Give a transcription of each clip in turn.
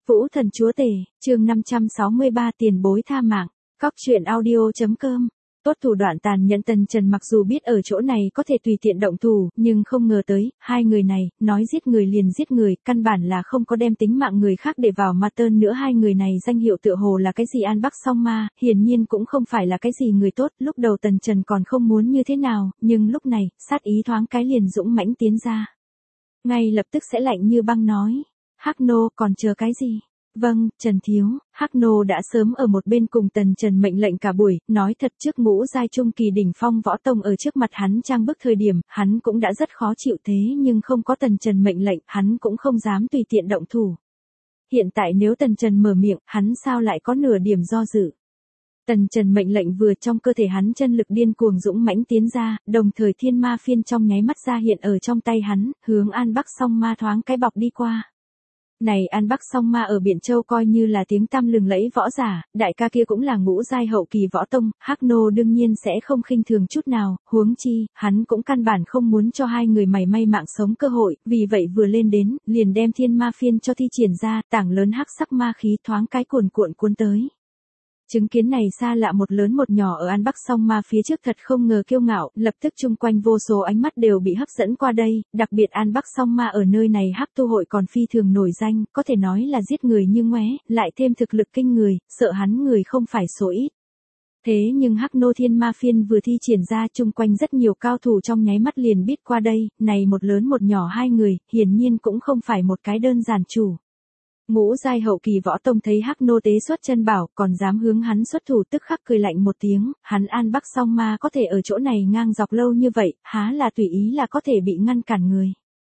Vũ Thần Chúa Tể, chương 563 tiền bối tha mạng, Cóc truyện audio.com. Tốt thủ đoạn tàn nhẫn Tần Trần mặc dù biết ở chỗ này có thể tùy tiện động thủ, nhưng không ngờ tới, hai người này, nói giết người liền giết người, căn bản là không có đem tính mạng người khác để vào mặt tơn nữa. Hai người này danh hiệu tựa hồ là cái gì An Bắc Song Ma, hiển nhiên cũng không phải là cái gì người tốt. Lúc đầu Tần Trần còn không muốn như thế nào, nhưng lúc này, sát ý thoáng cái liền dũng mãnh tiến ra. Ngay lập tức sẽ lạnh như băng nói. Hắc Nô còn chờ cái gì? Vâng, Trần Thiếu. Hắc Nô đã sớm ở một bên cùng Tần Trần mệnh lệnh cả buổi, nói thật trước ngũ giai trung kỳ đỉnh phong võ tông ở trước mặt hắn trang bức thời điểm, hắn cũng đã rất khó chịu thế nhưng không có Tần Trần mệnh lệnh, hắn cũng không dám tùy tiện động thủ. Hiện tại nếu Tần Trần mở miệng, hắn sao lại có nửa điểm do dự? Tần Trần mệnh lệnh vừa trong cơ thể hắn chân lực điên cuồng dũng mãnh tiến ra, đồng thời thiên ma phiên trong nháy mắt ra hiện ở trong tay hắn, hướng An Bắc Song Ma thoáng cái bọc đi qua. Này An Bắc Song Ma ở Biển Châu coi như là tiếng tăm lừng lẫy võ giả, đại ca kia cũng là ngũ giai hậu kỳ võ tông, Hắc Nô đương nhiên sẽ không khinh thường chút nào, huống chi, hắn cũng căn bản không muốn cho hai người mảy may mạng sống cơ hội, vì vậy vừa lên đến, liền đem thiên ma phiên cho thi triển ra, tảng lớn hắc sắc ma khí thoáng cái cuồn cuộn cuốn tới. Chứng kiến này xa lạ một lớn một nhỏ ở An Bắc Song Ma phía trước thật không ngờ kiêu ngạo, lập tức chung quanh vô số ánh mắt đều bị hấp dẫn qua đây, đặc biệt An Bắc Song Ma ở nơi này Hắc Tu hội còn phi thường nổi danh, có thể nói là giết người như ngoé, lại thêm thực lực kinh người, sợ hắn người không phải số ít. Thế nhưng Hắc Nô thiên ma phiên vừa thi triển ra chung quanh rất nhiều cao thủ trong nháy mắt liền biết qua đây, này một lớn một nhỏ hai người, hiển nhiên cũng không phải một cái đơn giản chủ. Ngũ giai hậu kỳ võ tông thấy Hắc Nô tế xuất chân bảo, còn dám hướng hắn xuất thủ tức khắc cười lạnh một tiếng, hắn An Bắc Song Ma có thể ở chỗ này ngang dọc lâu như vậy, há là tùy ý là có thể bị ngăn cản người.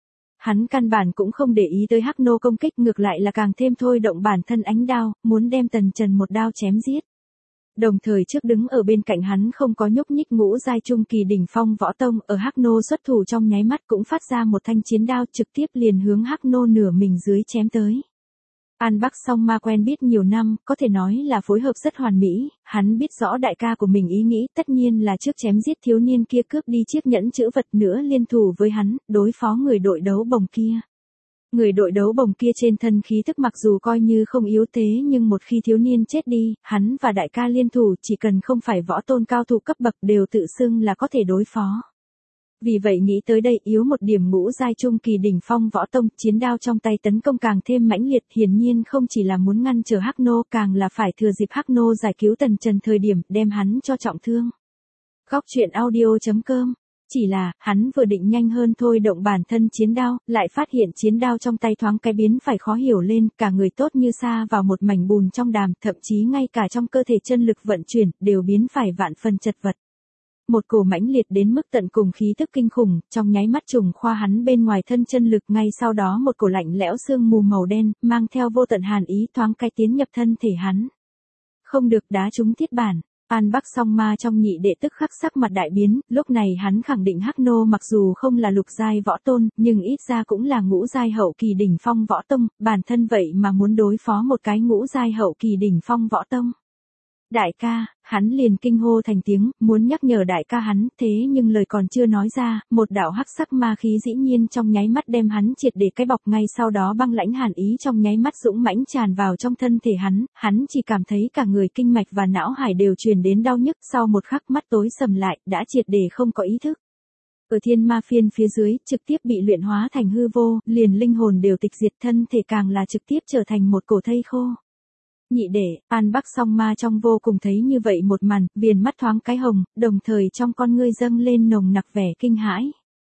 Hắn căn bản cũng không để ý tới Hắc Nô công kích, ngược lại là càng thêm thôi động bản thân ánh đao, muốn đem Tần Trần một đao chém giết. Đồng thời trước đứng ở bên cạnh hắn không có nhúc nhích ngũ giai trung kỳ đỉnh phong võ tông, ở Hắc Nô xuất thủ trong nháy mắt cũng phát ra một thanh chiến đao trực tiếp liền hướng Hắc Nô nửa mình dưới chém tới. An Bắc Song Ma quen biết nhiều năm, có thể nói là phối hợp rất hoàn mỹ, hắn biết rõ đại ca của mình ý nghĩ, tất nhiên là trước chém giết thiếu niên kia cướp đi chiếc nhẫn chữ vật nữa liên thủ với hắn, đối phó người đội đấu bồng kia. Người đội đấu bồng kia trên thân khí tức mặc dù coi như không yếu thế nhưng một khi thiếu niên chết đi, hắn và đại ca liên thủ chỉ cần không phải võ tôn cao thủ cấp bậc đều tự xưng là có thể đối phó. Vì vậy nghĩ tới đây yếu một điểm ngũ giai trung kỳ đỉnh phong võ tông, chiến đao trong tay tấn công càng thêm mãnh liệt, hiển nhiên không chỉ là muốn ngăn trở Hắc Nô, càng là phải thừa dịp Hắc Nô giải cứu Tần Trần thời điểm, đem hắn cho trọng thương. Cóc truyện audio.com. Chỉ là, hắn vừa định nhanh hơn thôi động bản thân chiến đao, lại phát hiện chiến đao trong tay thoáng cái biến phải khó hiểu lên, cả người tốt như sa vào một mảnh bùn trong đàm, thậm chí ngay cả trong cơ thể chân lực vận chuyển, đều biến phải vạn phần chật vật. Một cổ mãnh liệt đến mức tận cùng khí tức kinh khủng, trong nháy mắt trùng khoa hắn bên ngoài thân chân lực, ngay sau đó một cổ lạnh lẽo sương mù màu đen, mang theo vô tận hàn ý thoáng cái tiến nhập thân thể hắn. Không được đá trúng thiết bản, An Bắc Song Ma trong nhị đệ tức khắc sắc mặt đại biến, lúc này hắn khẳng định Hắc Nô mặc dù không là lục giai võ tôn, nhưng ít ra cũng là ngũ giai hậu kỳ đỉnh phong võ tông, bản thân vậy mà muốn đối phó một cái ngũ giai hậu kỳ đỉnh phong võ tông. Đại ca, hắn liền kinh hô thành tiếng, muốn nhắc nhở đại ca hắn, thế nhưng lời còn chưa nói ra, một đạo hắc sắc ma khí dĩ nhiên trong nháy mắt đem hắn triệt để cái bọc, ngay sau đó băng lãnh hàn ý trong nháy mắt dũng mãnh tràn vào trong thân thể hắn chỉ cảm thấy cả người kinh mạch và não hải đều truyền đến đau nhức, sau một khắc mắt tối sầm lại, đã triệt để không có ý thức. Ở thiên ma phiên phía dưới, trực tiếp bị luyện hóa thành hư vô, liền linh hồn đều tịch diệt, thân thể càng là trực tiếp trở thành một cổ thây khô. Nhị đệ, An Bắc Song Ma trong vô cùng thấy như vậy một màn, viền mắt thoáng cái hồng, đồng thời trong con ngươi dâng lên nồng nặc vẻ kinh hãi.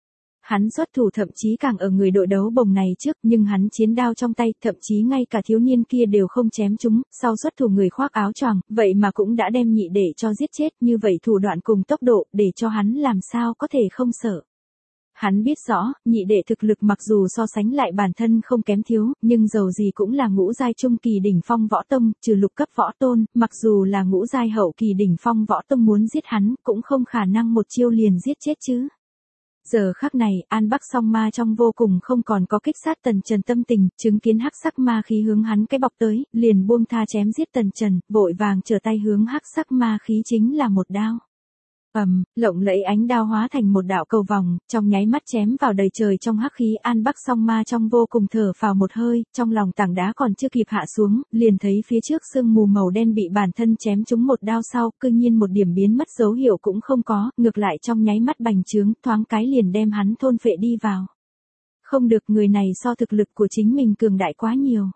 Hắn xuất thủ thậm chí càng ở người đội đấu bồng này trước, nhưng hắn chiến đao trong tay, thậm chí ngay cả thiếu niên kia đều không chém chúng, sau xuất thủ người khoác áo choàng, vậy mà cũng đã đem nhị đệ cho giết chết, như vậy thủ đoạn cùng tốc độ, để cho hắn làm sao có thể không sợ. Hắn biết rõ, nhị đệ thực lực mặc dù so sánh lại bản thân không kém thiếu, nhưng dầu gì cũng là ngũ giai trung kỳ đỉnh phong võ tông, trừ lục cấp võ tôn, mặc dù là ngũ giai hậu kỳ đỉnh phong võ tông muốn giết hắn, cũng không khả năng một chiêu liền giết chết chứ. Giờ khắc này, An Bắc Song Ma trong vô cùng không còn có kích sát Tần Trần tâm tình, chứng kiến hắc sắc ma khí hướng hắn cái bọc tới, liền buông tha chém giết Tần Trần, vội vàng trở tay hướng hắc sắc ma khí chính là một đao. Lộng lẫy ánh đao hóa thành một đạo cầu vòng, trong nháy mắt chém vào đầy trời trong hắc khí. An Bắc Song Ma trong vô cùng thở phào một hơi, trong lòng tảng đá còn chưa kịp hạ xuống, liền thấy phía trước sương mù màu đen bị bản thân chém trúng một đao sau, cư nhiên một điểm biến mất dấu hiệu cũng không có, ngược lại trong nháy mắt bành trướng, thoáng cái liền đem hắn thôn phệ đi vào. Không được, người này so thực lực của chính mình cường đại quá nhiều.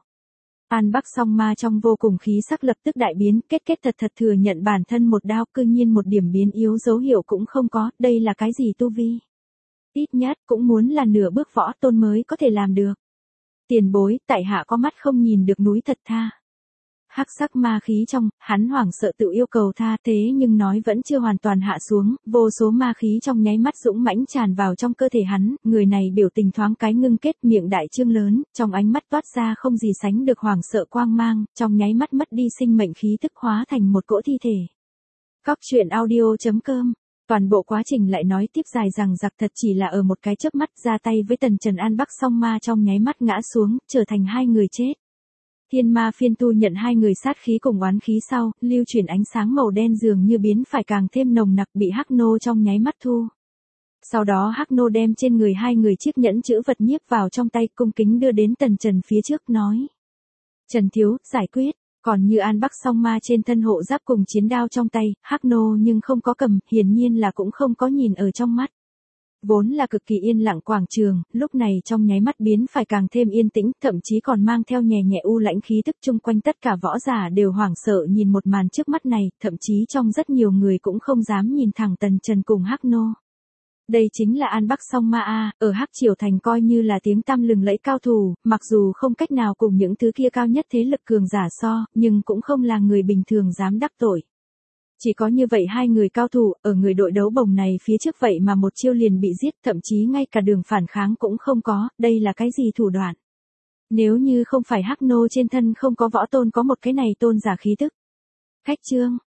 An Bắc Song Ma trong vô cùng khí sắc lập tức đại biến, kết thật thừa nhận bản thân một đao, cư nhiên một điểm biến yếu dấu hiệu cũng không có, đây là cái gì tu vi? Ít nhất cũng muốn là nửa bước võ tôn mới có thể làm được. Tiền bối, tại hạ có mắt không nhìn được núi thật tha. Hắc sắc ma khí trong, hắn hoảng sợ tự yêu cầu tha, thế nhưng nói vẫn chưa hoàn toàn hạ xuống, vô số ma khí trong nháy mắt dũng mãnh tràn vào trong cơ thể hắn, người này biểu tình thoáng cái ngưng kết, miệng đại trương lớn, trong ánh mắt toát ra không gì sánh được hoảng sợ quang mang, trong nháy mắt mất đi sinh mệnh khí tức hóa thành một cỗ thi thể. Cóc truyện audio.com. Toàn bộ quá trình lại nói tiếp dài rằng giặc, thật chỉ là ở một cái chớp mắt ra tay với Tần Trần. An Bắc Song Ma trong nháy mắt ngã xuống, trở thành hai người chết. Thiên Ma Phiên tu nhận hai người sát khí cùng oán khí sau, lưu chuyển ánh sáng màu đen dường như biến phải càng thêm nồng nặc, bị Hắc Nô trong nháy mắt thu. Sau đó Hắc Nô đem trên người hai người chiếc nhẫn chữ vật nhiếp vào trong tay, cung kính đưa đến Tần Trần phía trước nói: Trần thiếu, giải quyết. Còn như An Bắc Song Ma trên thân hộ giáp cùng chiến đao trong tay, Hắc Nô nhưng không có cầm, hiển nhiên là cũng không có nhìn ở trong mắt. Vốn là cực kỳ yên lặng quảng trường, lúc này trong nháy mắt biến phải càng thêm yên tĩnh, thậm chí còn mang theo nhẹ nhẹ u lãnh khí tức. Chung quanh tất cả võ giả đều hoảng sợ nhìn một màn trước mắt này, thậm chí trong rất nhiều người cũng không dám nhìn thẳng Tần Trần cùng Hắc Nô. Đây chính là An Bắc Song Ma a, ở Hắc Triều Thành coi như là tiếng tăm lừng lẫy cao thủ, mặc dù không cách nào cùng những thứ kia cao nhất thế lực cường giả so, nhưng cũng không là người bình thường dám đắc tội. Chỉ có như vậy hai người cao thủ, ở người đội đấu bồng này phía trước vậy mà một chiêu liền bị giết, thậm chí ngay cả đường phản kháng cũng không có, đây là cái gì thủ đoạn? Nếu như không phải Hắc Nô trên thân không có võ tôn có một cái này tôn giả khí tức. Khách trương,